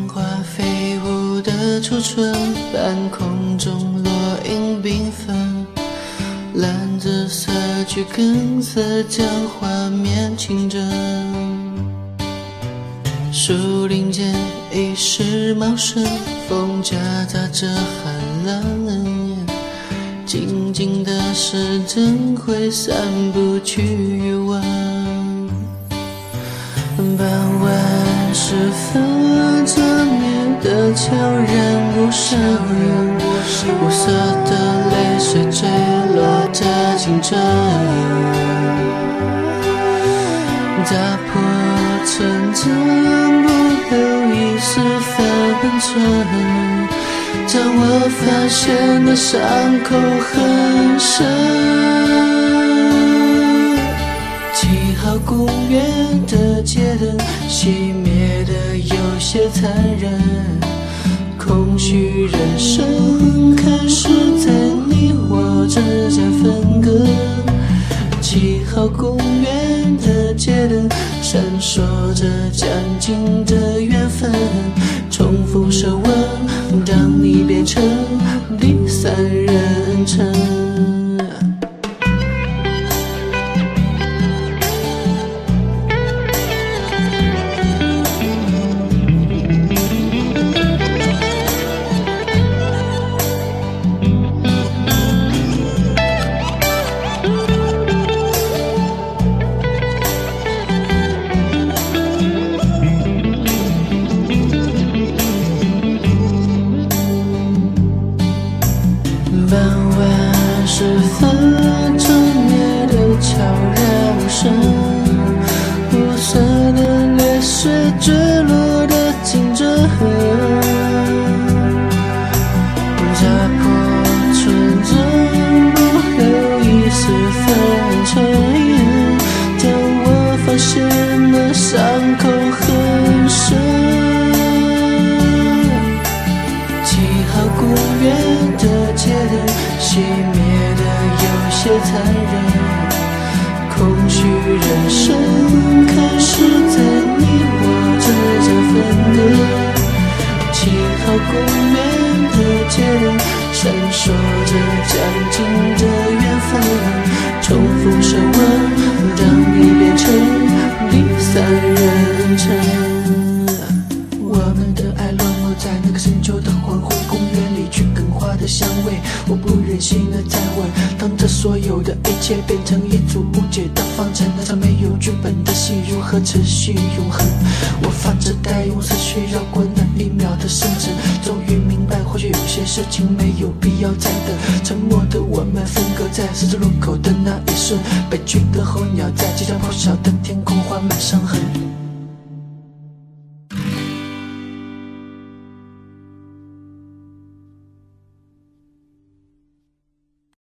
花飞舞的初春，半空中落英缤纷，蓝紫色桔梗色将画面清真。树林间一时茂盛，风夹杂着寒冷烟，静静的时针挥散不去欲望。傍晚时分，这面的悄然无声，无色的泪水坠落着清澈，打破纯真，不留一丝分寸，让我发现那伤口很深。7号公园的街灯熄灭的有些残忍，空虚人生开始在你我之间分割。7号公园的街灯闪烁着将近的缘分，重复舌吻，让你变成第三人称。傍晚时分，这面的悄然无声，无色的泪水坠落的清澈，扎破纯真，不留一丝分寸，让我发现那伤口很深。7号公园的街灯熄灭的有些残忍，空虚人生开始在你我之间分割。7号公园的街灯闪烁着将近的缘分，重复舌吻，让你变成第三人称。我们的爱落寞在那个深秋的黄昏，公园里桔梗花的香味，我不忍心的再问，当这所有的一切变成一组无解的方程，那场没有剧本的戏如何持续永恒？我发着呆，用思绪绕过那一秒的深沉，终于明白，或许有些事情没有必要再等。沉默的我们分隔在十字路口的那一瞬，悲剧的候鸟在即将破晓的天空画满伤痕。